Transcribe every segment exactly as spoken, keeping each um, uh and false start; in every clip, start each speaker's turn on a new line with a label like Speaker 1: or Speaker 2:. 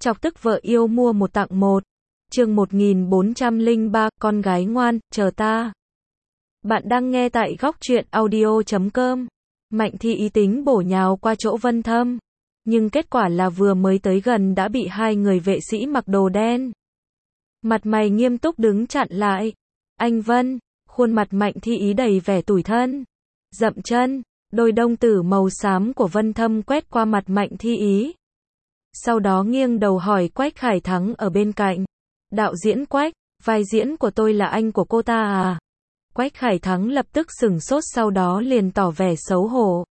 Speaker 1: Chọc tức vợ yêu mua một tặng một. Chương một nghìn bốn trăm lẻ ba, con gái ngoan, chờ ta. Bạn đang nghe tại góc truyện audio chấm com. Mạnh Thi Ý tính bổ nhào qua chỗ Vân Thâm, nhưng kết quả là vừa mới tới gần đã bị hai người vệ sĩ mặc đồ đen, mặt mày nghiêm túc đứng chặn lại. Anh Vân, khuôn mặt Mạnh Thi Ý đầy vẻ tủi thân. Dậm chân, đôi đông tử màu xám của Vân Thâm quét qua mặt Mạnh Thi Ý. Sau đó nghiêng đầu hỏi Quách Khải Thắng ở bên cạnh. Đạo diễn Quách, vai diễn của tôi là anh của cô ta à? Quách Khải Thắng lập tức sửng sốt, sau đó liền tỏ vẻ xấu hổ.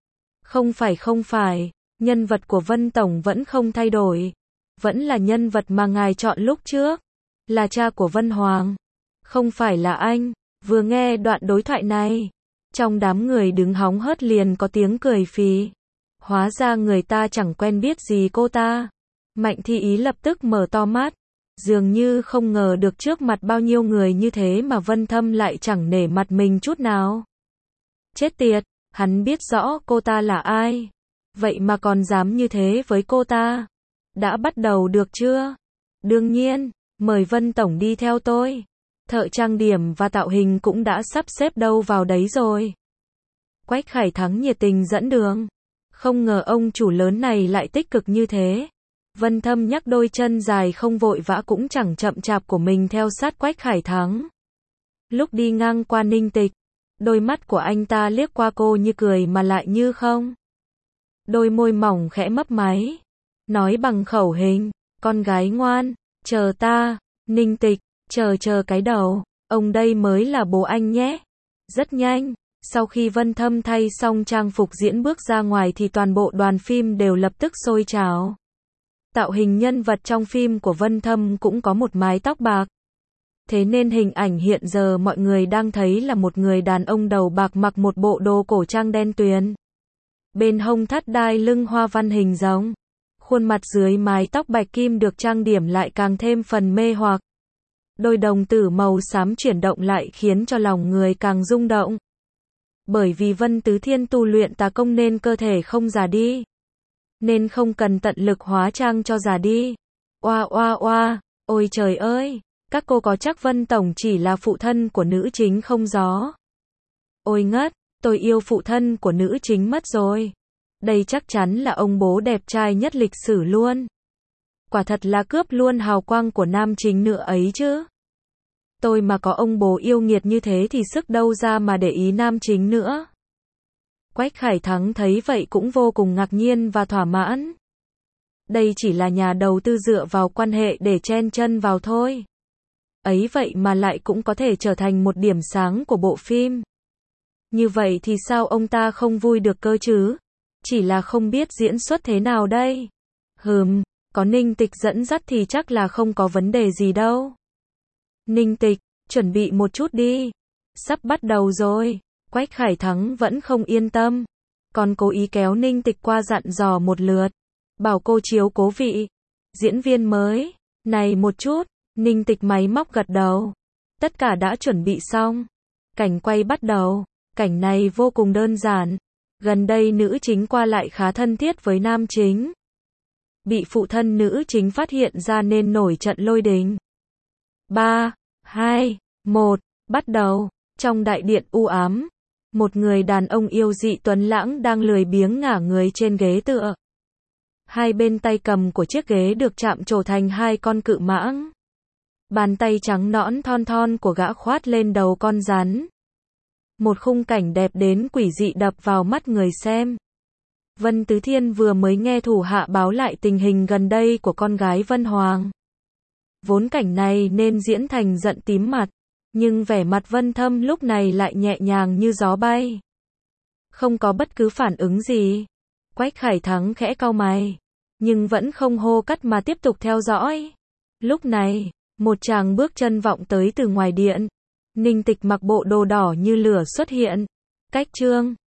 Speaker 1: Không phải không phải, nhân vật của Vân Tổng vẫn không thay đổi. Vẫn là nhân vật mà ngài chọn lúc trước. Là cha của Vân Hoàng. Không phải là anh. Vừa nghe đoạn đối thoại này, trong đám người đứng hóng hớt liền có tiếng cười phì. Hóa ra người ta chẳng quen biết gì cô ta. Mạnh Thi Ý lập tức mở to mắt. Dường như không ngờ được trước mặt bao nhiêu người như thế mà Vân Thâm lại chẳng nể mặt mình chút nào. Chết tiệt, hắn biết rõ cô ta là ai. Vậy mà còn dám như thế với cô ta. Đã bắt đầu được chưa? Đương nhiên, mời Vân Tổng đi theo tôi. Thợ trang điểm và tạo hình cũng đã sắp xếp đâu vào đấy rồi. Quách Khải Thắng nhiệt tình dẫn đường. Không ngờ ông chủ lớn này lại tích cực như thế. Vân Thâm nhắc đôi chân dài không vội vã cũng chẳng chậm chạp của mình theo sát Quách Khải Thắng. Lúc đi ngang qua Ninh Tịch, đôi mắt của anh ta liếc qua cô như cười mà lại như không. Đôi môi mỏng khẽ mấp máy, nói bằng khẩu hình, con gái ngoan, chờ ta. Ninh Tịch, chờ chờ cái đầu, ông đây mới là bố anh nhé. Rất nhanh, sau khi Vân Thâm thay xong trang phục diễn bước ra ngoài thì toàn bộ đoàn phim đều lập tức sôi trào. Tạo hình nhân vật trong phim của Vân Thâm cũng có một mái tóc bạc. Thế nên hình ảnh hiện giờ mọi người đang thấy là một người đàn ông đầu bạc mặc một bộ đồ cổ trang đen tuyền. Bên hông thắt đai lưng hoa văn hình rồng. Khuôn mặt dưới mái tóc bạch kim được trang điểm lại càng thêm phần mê hoặc. Đôi đồng tử màu xám chuyển động lại khiến cho lòng người càng rung động. Bởi vì Vân Tứ Thiên tu luyện tà công nên cơ thể không già đi. Nên không cần tận lực hóa trang cho già đi. Oa oa oa, ôi trời ơi, các cô có chắc Vân Tổng chỉ là phụ thân của nữ chính không gió? Ôi ngất, tôi yêu phụ thân của nữ chính mất rồi. Đây chắc chắn là ông bố đẹp trai nhất lịch sử luôn. Quả thật là cướp luôn hào quang của nam chính nữa ấy chứ. Tôi mà có ông bố yêu nghiệt như thế thì sức đâu ra mà để ý nam chính nữa. Quách Khải Thắng thấy vậy cũng vô cùng ngạc nhiên và thỏa mãn. Đây chỉ là nhà đầu tư dựa vào quan hệ để chen chân vào thôi. Ấy vậy mà lại cũng có thể trở thành một điểm sáng của bộ phim. Như vậy thì sao ông ta không vui được cơ chứ? Chỉ là không biết diễn xuất thế nào đây. Hừm, có Ninh Tịch dẫn dắt thì chắc là không có vấn đề gì đâu. Ninh Tịch, chuẩn bị một chút đi. Sắp bắt đầu rồi. Quách Khải Thắng vẫn không yên tâm. Còn cố ý kéo Ninh Tịch qua dặn dò một lượt. Bảo cô chiếu cố vị diễn viên mới này một chút. Ninh Tịch máy móc gật đầu. Tất cả đã chuẩn bị xong. Cảnh quay bắt đầu. Cảnh này vô cùng đơn giản. Gần đây nữ chính qua lại khá thân thiết với nam chính. Bị phụ thân nữ chính phát hiện ra nên nổi trận lôi đình. ba, hai, một, bắt đầu. Trong đại điện u ám, một người đàn ông yêu dị tuấn lãng đang lười biếng ngả người trên ghế tựa. Hai bên tay cầm của chiếc ghế được chạm trổ thành hai con cự mãng. Bàn tay trắng nõn thon thon của gã khoát lên đầu con rắn. Một khung cảnh đẹp đến quỷ dị đập vào mắt người xem. Vân Tứ Thiên vừa mới nghe thủ hạ báo lại tình hình gần đây của con gái Vân Hoàng. Vốn cảnh này nên diễn thành giận tím mặt. Nhưng vẻ mặt Vân Thâm lúc này lại nhẹ nhàng như gió bay. Không có bất cứ phản ứng gì. Quách Khải Thắng khẽ cau mày. Nhưng vẫn không hô cắt mà tiếp tục theo dõi. Lúc này, một chàng bước chân vọng tới từ ngoài điện. Ninh Tịch mặc bộ đồ đỏ như lửa xuất hiện. Cách chương.